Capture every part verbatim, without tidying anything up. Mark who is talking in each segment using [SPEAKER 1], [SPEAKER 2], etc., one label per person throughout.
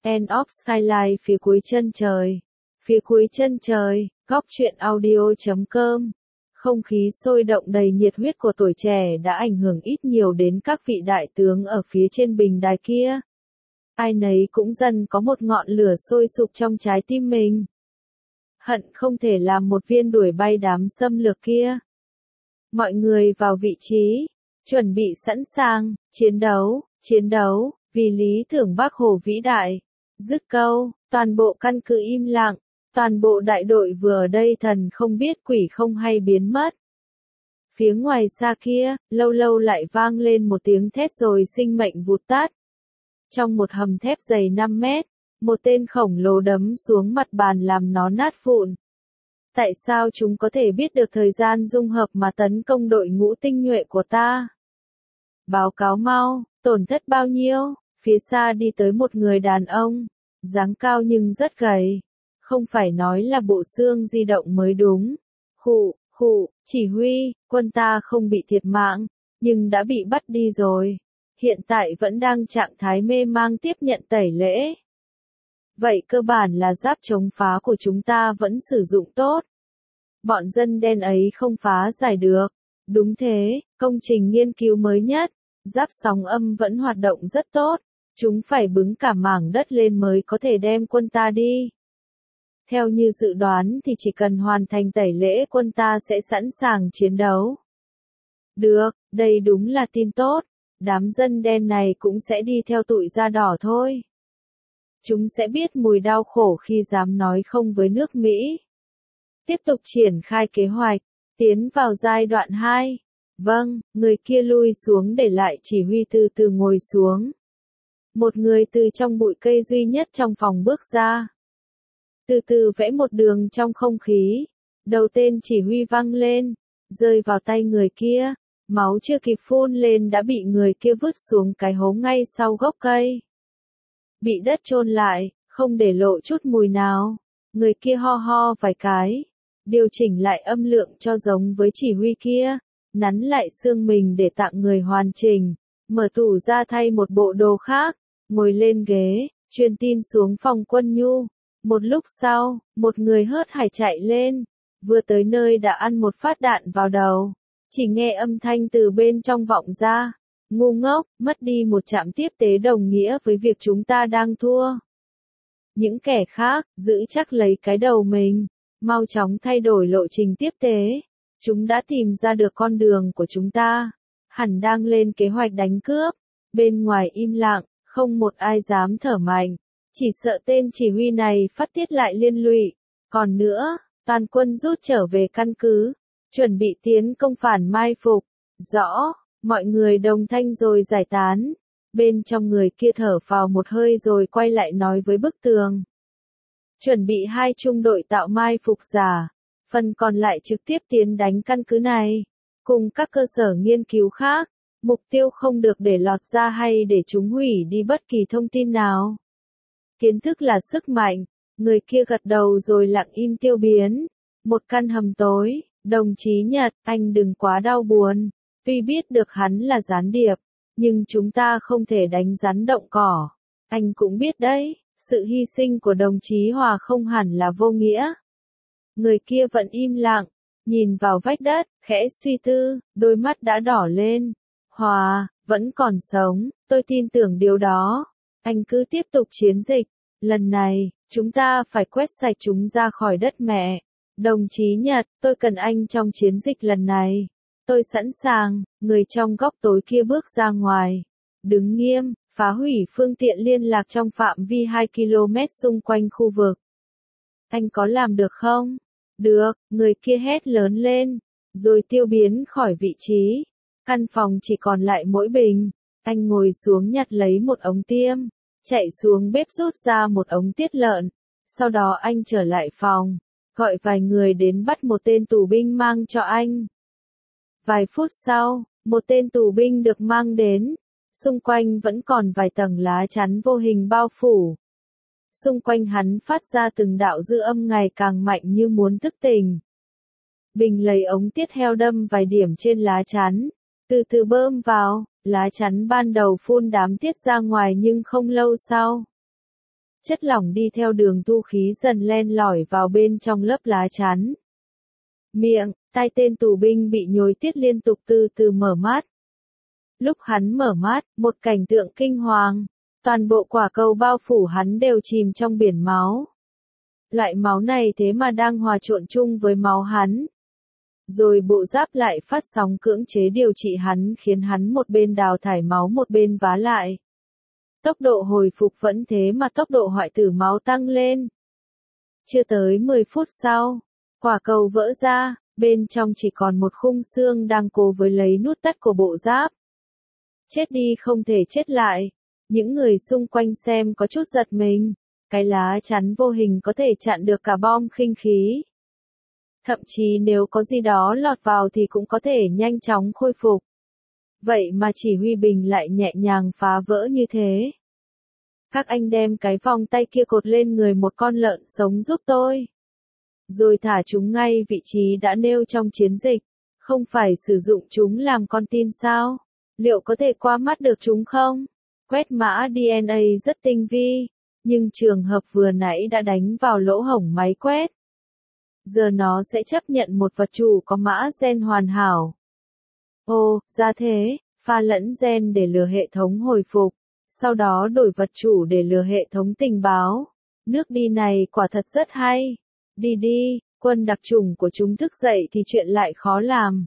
[SPEAKER 1] End of Skyline phía cuối chân trời. Phía cuối chân trời, góc truyện audio chấm com. Không khí sôi động đầy nhiệt huyết của tuổi trẻ đã ảnh hưởng ít nhiều đến các vị đại tướng ở phía trên bình đài kia. Ai nấy cũng dần có một ngọn lửa sôi sục trong trái tim mình. Hận không thể làm một viên đuổi bay đám xâm lược kia. Mọi người vào vị trí, chuẩn bị sẵn sàng, chiến đấu, chiến đấu, vì lý tưởng Bác Hồ vĩ đại. Dứt câu, toàn bộ căn cứ im lặng, toàn bộ đại đội vừa ở đây thần không biết quỷ không hay biến mất. Phía ngoài xa kia, lâu lâu lại vang lên một tiếng thét rồi sinh mệnh vụt tắt. Trong một hầm thép dày năm mét, một tên khổng lồ đấm xuống mặt bàn làm nó nát vụn. Tại sao chúng có thể biết được thời gian dung hợp mà tấn công đội ngũ tinh nhuệ của ta? Báo cáo mau, tổn thất bao nhiêu? Phía xa đi tới một người đàn ông, dáng cao nhưng rất gầy. Không phải nói là bộ xương di động mới đúng. Khụ, khụ, chỉ huy, quân ta không bị thiệt mạng, nhưng đã bị bắt đi rồi. Hiện tại vẫn đang trạng thái mê mang tiếp nhận tẩy lễ. Vậy cơ bản là giáp chống phá của chúng ta vẫn sử dụng tốt. Bọn dân đen ấy không phá giải được. Đúng thế, công trình nghiên cứu mới nhất, giáp sóng âm vẫn hoạt động rất tốt. Chúng phải bứng cả mảng đất lên mới có thể đem quân ta đi. Theo như dự đoán thì chỉ cần hoàn thành tẩy lễ quân ta sẽ sẵn sàng chiến đấu. Được, đây đúng là tin tốt. Đám dân đen này cũng sẽ đi theo tụi da đỏ thôi. Chúng sẽ biết mùi đau khổ khi dám nói không với nước Mỹ. Tiếp tục triển khai kế hoạch, tiến vào giai đoạn hai. Vâng, người kia lui xuống để lại chỉ huy từ từ ngồi xuống. Một người từ trong bụi cây duy nhất trong phòng bước ra. Từ từ vẽ một đường trong không khí. Đầu tên chỉ huy văng lên, rơi vào tay người kia. Máu chưa kịp phun lên đã bị người kia vứt xuống cái hố ngay sau gốc cây. Bị đất chôn lại, không để lộ chút mùi nào. Người kia ho ho vài cái. Điều chỉnh lại âm lượng cho giống với chỉ huy kia. Nắn lại xương mình để tặng người hoàn chỉnh. Mở tủ ra thay một bộ đồ khác. Ngồi lên ghế, truyền tin xuống phòng quân nhu. Một lúc sau, một người hớt hải chạy lên. Vừa tới nơi đã ăn một phát đạn vào đầu. Chỉ nghe âm thanh từ bên trong vọng ra. Ngu ngốc, mất đi một trạm tiếp tế đồng nghĩa với việc chúng ta đang thua. Những kẻ khác, giữ chắc lấy cái đầu mình. Mau chóng thay đổi lộ trình tiếp tế. Chúng đã tìm ra được con đường của chúng ta. Hẳn đang lên kế hoạch đánh cướp. Bên ngoài im lặng, không một ai dám thở mạnh. Chỉ sợ tên chỉ huy này phát tiết lại liên lụy. Còn nữa, toàn quân rút trở về căn cứ. Chuẩn bị tiến công phản mai phục. Rõ, mọi người đồng thanh rồi giải tán. Bên trong người kia thở phào một hơi rồi quay lại nói với bức tường. Chuẩn bị hai trung đội tạo mai phục giả. Phần còn lại trực tiếp tiến đánh căn cứ này. Cùng các cơ sở nghiên cứu khác. Mục tiêu không được để lọt ra hay để chúng hủy đi bất kỳ thông tin nào. Kiến thức là sức mạnh. Người kia gật đầu rồi lặng im tiêu biến. Một căn hầm tối. Đồng chí Nhật, anh đừng quá đau buồn. Tuy biết được hắn là gián điệp, nhưng chúng ta không thể đánh rắn động cỏ. Anh cũng biết đấy, sự hy sinh của đồng chí Hòa không hẳn là vô nghĩa. Người kia vẫn im lặng, nhìn vào vách đất, khẽ suy tư, đôi mắt đã đỏ lên. Hòa, vẫn còn sống, tôi tin tưởng điều đó. Anh cứ tiếp tục chiến dịch. Lần này, chúng ta phải quét sạch chúng ra khỏi đất mẹ. Đồng chí Nhật, tôi cần anh trong chiến dịch lần này. Tôi sẵn sàng, người trong góc tối kia bước ra ngoài. Đứng nghiêm, phá hủy phương tiện liên lạc trong phạm vi hai ki lô mét xung quanh khu vực. Anh có làm được không? Được, người kia hét lớn lên, rồi tiêu biến khỏi vị trí. Căn phòng chỉ còn lại mỗi bình. Anh ngồi xuống nhặt lấy một ống tiêm, chạy xuống bếp rút ra một ống tiết lợn. Sau đó anh trở lại phòng. Gọi vài người đến bắt một tên tù binh mang cho anh. Vài phút sau, một tên tù binh được mang đến. Xung quanh vẫn còn vài tầng lá chắn vô hình bao phủ. Xung quanh hắn phát ra từng đạo dư âm ngày càng mạnh như muốn thức tỉnh. Bình lấy ống tiết heo đâm vài điểm trên lá chắn. Từ từ bơm vào, lá chắn ban đầu phun đám tiết ra ngoài nhưng không lâu sau. chất lỏng đi theo đường tu khí dần len lỏi vào bên trong lớp lá chắn. Miệng, tai tên tù binh bị nhồi tiết liên tục từ từ mở mắt. Lúc hắn mở mắt, một cảnh tượng kinh hoàng. Toàn bộ quả cầu bao phủ hắn đều chìm trong biển máu. Loại máu này thế mà đang hòa trộn chung với máu hắn. Rồi bộ giáp lại phát sóng cưỡng chế điều trị hắn, khiến hắn một bên đào thải máu một bên vá lại. Tốc độ hồi phục vẫn thế mà tốc độ hoại tử máu tăng lên. Chưa tới mười phút sau, quả cầu vỡ ra, bên trong chỉ còn một khung xương đang cố với lấy nút thắt của bộ giáp. Chết đi không thể chết lại. Những người xung quanh xem có chút giật mình. Cái lá chắn vô hình có thể chặn được cả bom khinh khí. Thậm chí nếu có gì đó lọt vào thì cũng có thể nhanh chóng khôi phục. Vậy mà chỉ huy bình lại nhẹ nhàng phá vỡ như thế. Các anh đem cái vòng tay kia cột lên người một con lợn sống giúp tôi. Rồi thả chúng ngay vị trí đã nêu trong chiến dịch. Không phải sử dụng chúng làm con tin sao? Liệu có thể qua mắt được chúng không? Quét mã đê en a rất tinh vi, nhưng trường hợp vừa nãy đã đánh vào lỗ hổng máy quét. Giờ nó sẽ chấp nhận một vật chủ có mã gen hoàn hảo. Ồ, ra thế, pha lẫn gen để lừa hệ thống hồi phục, sau đó đổi vật chủ để lừa hệ thống tình báo. Nước đi này quả thật rất hay. Đi đi, quân đặc chủng của chúng thức dậy thì chuyện lại khó làm.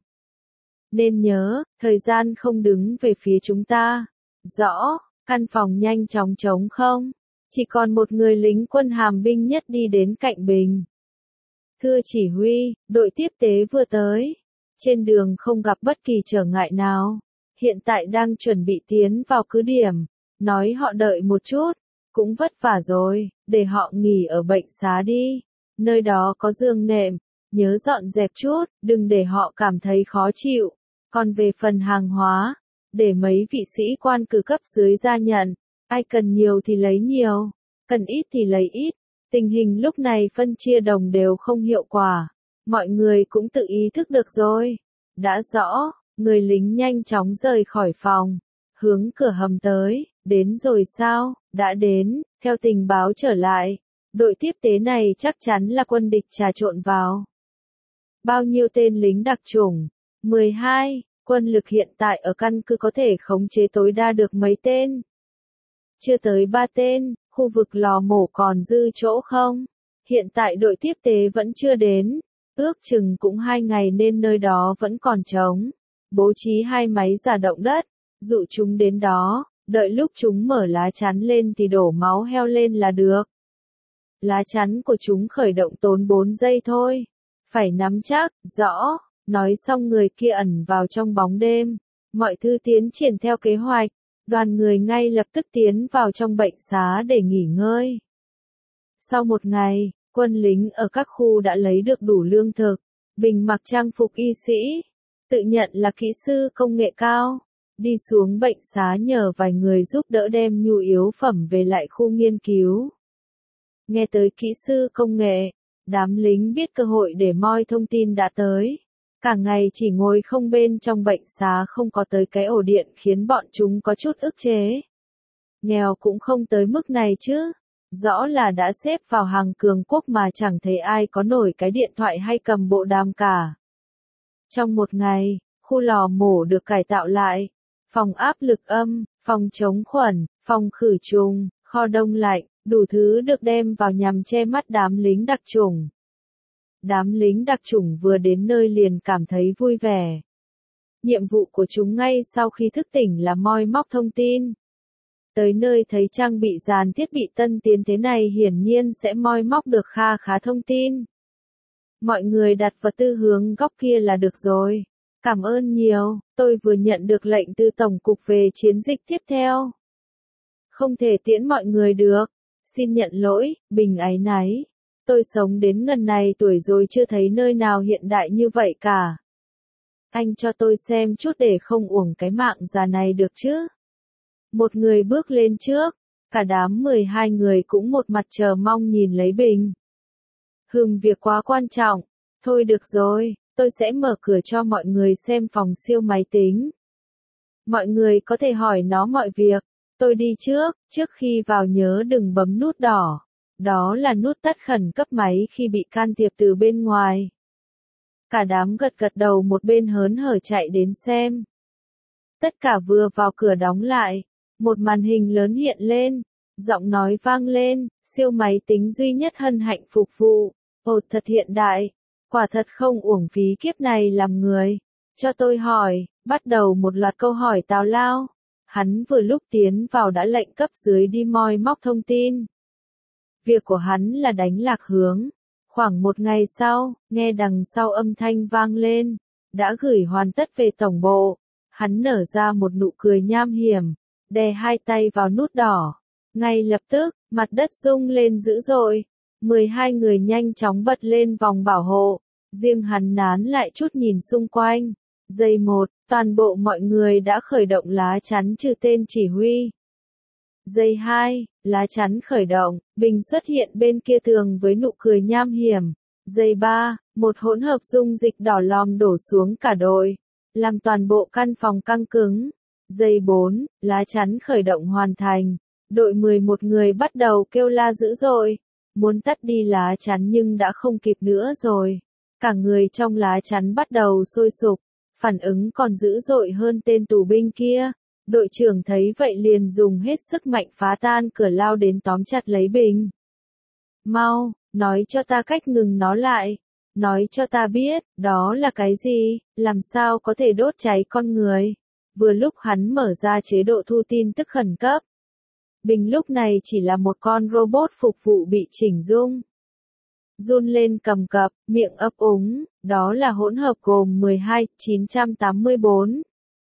[SPEAKER 1] Nên nhớ, thời gian không đứng về phía chúng ta. Rõ, căn phòng nhanh chóng trống không? Chỉ còn một người lính quân hàm binh nhất đi đến cạnh Bình. Thưa chỉ huy, đội tiếp tế vừa tới. Trên đường không gặp bất kỳ trở ngại nào. Hiện tại đang chuẩn bị tiến vào cứ điểm. Nói họ đợi một chút. Cũng vất vả rồi, để họ nghỉ ở bệnh xá đi. Nơi đó có giường nệm. Nhớ dọn dẹp chút, đừng để họ cảm thấy khó chịu. Còn về phần hàng hóa, để mấy vị sĩ quan cử cấp dưới ra nhận. Ai cần nhiều thì lấy nhiều, cần ít thì lấy ít. Tình hình lúc này phân chia đồng đều không hiệu quả. Mọi người cũng tự ý thức được rồi. Đã rõ, người lính nhanh chóng rời khỏi phòng. Hướng cửa hầm tới. Đến rồi sao? Đã đến. Theo tình báo trở lại, đội tiếp tế này chắc chắn là quân địch trà trộn vào. Bao nhiêu tên lính đặc chủng? mười hai. Quân lực hiện tại ở căn cứ có thể khống chế tối đa được mấy tên? Chưa tới ba tên. Khu vực lò mổ còn dư chỗ không? Hiện tại đội tiếp tế vẫn chưa đến. Ước chừng cũng hai ngày nên nơi đó vẫn còn trống. Bố trí hai máy giả động đất. Dụ chúng đến đó. Đợi lúc chúng mở lá chắn lên thì đổ máu heo lên là được. Lá chắn của chúng khởi động tốn bốn giây thôi. Phải nắm chắc, rõ. Nói xong người kia ẩn vào trong bóng đêm. Mọi thứ tiến triển theo kế hoạch. Đoàn người ngay lập tức tiến vào trong bệnh xá để nghỉ ngơi. Sau một ngày, quân lính ở các khu đã lấy được đủ lương thực. Bình mặc trang phục y sĩ. Tự nhận là kỹ sư công nghệ cao. Đi xuống bệnh xá nhờ vài người giúp đỡ đem nhu yếu phẩm về lại khu nghiên cứu. Nghe tới kỹ sư công nghệ, đám lính biết cơ hội để moi thông tin đã tới. Cả ngày chỉ ngồi không bên trong bệnh xá không có tới cái ổ điện khiến bọn chúng có chút ức chế. Nghèo cũng không tới mức này chứ. Rõ là đã xếp vào hàng cường quốc mà chẳng thấy ai có nổi cái điện thoại hay cầm bộ đàm cả. Trong một ngày, khu lò mổ được cải tạo lại. Phòng áp lực âm, phòng chống khuẩn, phòng khử trùng, kho đông lạnh, đủ thứ được đem vào nhằm che mắt đám lính đặc chủng. Đám lính đặc chủng vừa đến nơi liền cảm thấy vui vẻ. Nhiệm vụ của chúng ngay sau khi thức tỉnh là moi móc thông tin. Tới nơi thấy trang bị dàn thiết bị tân tiến thế này hiển nhiên sẽ moi móc được kha khá thông tin. Mọi người đặt vật tư hướng góc kia là được rồi. Cảm ơn nhiều, tôi vừa nhận được lệnh từ Tổng cục về chiến dịch tiếp theo. Không thể tiễn mọi người được. Xin nhận lỗi, Bình áy náy. Tôi sống đến ngần này tuổi rồi chưa thấy nơi nào hiện đại như vậy cả. Anh cho tôi xem chút để không uổng cái mạng già này được chứ. Một người bước lên trước. Cả đám mười hai người cũng một mặt chờ mong nhìn lấy Bình. Hừm, việc quá quan trọng. Thôi được rồi. Tôi sẽ mở cửa cho mọi người xem phòng siêu máy tính. Mọi người có thể hỏi nó mọi việc. Tôi đi trước, trước khi vào nhớ đừng bấm nút đỏ. Đó là nút tắt khẩn cấp máy khi bị can thiệp từ bên ngoài. Cả đám gật gật đầu một bên hớn hở chạy đến xem. Tất cả vừa vào cửa đóng lại, một màn hình lớn hiện lên, giọng nói vang lên, siêu máy tính duy nhất hân hạnh phục vụ. Ồ, thật hiện đại, quả thật không uổng phí kiếp này làm người. Cho tôi hỏi, bắt đầu một loạt câu hỏi tào lao. Hắn vừa lúc tiến vào đã lệnh cấp dưới đi moi móc thông tin. Việc của hắn là đánh lạc hướng. Khoảng một ngày sau, nghe đằng sau âm thanh vang lên, đã gửi hoàn tất về tổng bộ. Hắn nở ra một nụ cười nham hiểm, đè hai tay vào nút đỏ. Ngay lập tức, mặt đất rung lên dữ dội. mười hai người nhanh chóng bật lên vòng bảo hộ. Riêng hắn nán lại chút nhìn xung quanh. Giây một, toàn bộ mọi người đã khởi động lá chắn trừ tên chỉ huy. Giây hai, lá chắn khởi động, Bình xuất hiện bên kia tường với nụ cười nham hiểm. Giây ba, một hỗn hợp dung dịch đỏ lòm đổ xuống cả đội, làm toàn bộ căn phòng căng cứng. Giây bốn, lá chắn khởi động hoàn thành. Đội mười một người bắt đầu kêu la dữ dội, muốn tắt đi lá chắn nhưng đã không kịp nữa rồi. Cả người trong lá chắn bắt đầu sôi sục, phản ứng còn dữ dội hơn tên tù binh kia. Đội trưởng thấy vậy liền dùng hết sức mạnh phá tan cửa lao đến tóm chặt lấy Bình. Mau, nói cho ta cách ngừng nó lại. Nói cho ta biết, đó là cái gì, làm sao có thể đốt cháy con người. Vừa lúc hắn mở ra chế độ thu tin tức khẩn cấp. Bình lúc này chỉ là một con robot phục vụ bị chỉnh dung. Run lên cầm cập, miệng ấp úng, đó là hỗn hợp gồm mười hai, chín trăm tám mươi bốn.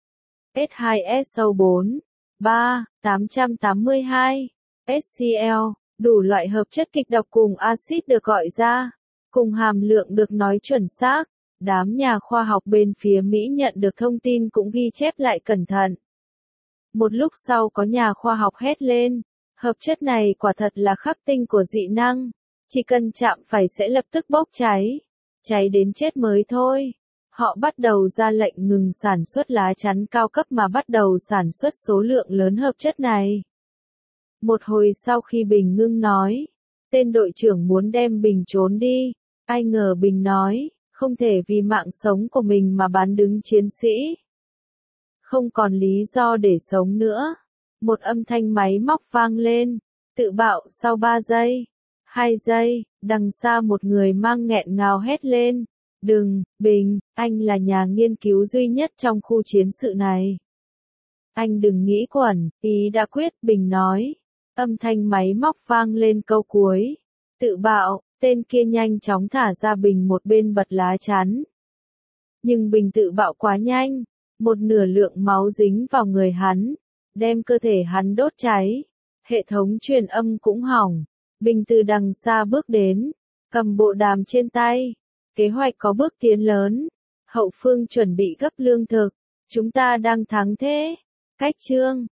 [SPEAKER 1] S hai S O bốn, ba, tám trăm tám mươi hai, ét xê lờ, đủ loại hợp chất kịch độc cùng axit được gọi ra, cùng hàm lượng được nói chuẩn xác. Đám nhà khoa học bên phía Mỹ nhận được thông tin cũng ghi chép lại cẩn thận. Một lúc sau có nhà khoa học hét lên, hợp chất này quả thật là khắc tinh của dị năng, chỉ cần chạm phải sẽ lập tức bốc cháy, cháy đến chết mới thôi. Họ bắt đầu ra lệnh ngừng sản xuất lá chắn cao cấp mà bắt đầu sản xuất số lượng lớn hợp chất này. Một hồi sau khi Bình ngưng nói, tên đội trưởng muốn đem Bình trốn đi, ai ngờ Bình nói, không thể vì mạng sống của mình mà bán đứng chiến sĩ. Không còn lý do để sống nữa. Một âm thanh máy móc vang lên, tự bạo sau ba giây, hai giây, đằng xa một người mang nghẹn ngào hét lên. Đừng, Bình, anh là nhà nghiên cứu duy nhất trong khu chiến sự này. Anh đừng nghĩ quẩn, ý đã quyết, Bình nói. Âm thanh máy móc vang lên câu cuối. Tự bạo, tên kia nhanh chóng thả ra Bình một bên bật lá chắn. Nhưng Bình tự bạo quá nhanh, một nửa lượng máu dính vào người hắn, đem cơ thể hắn đốt cháy. Hệ thống truyền âm cũng hỏng. Bình từ đằng xa bước đến, cầm bộ đàm trên tay. Kế hoạch có bước tiến lớn. Hậu phương chuẩn bị gấp lương thực. Chúng ta đang thắng thế. Cách chương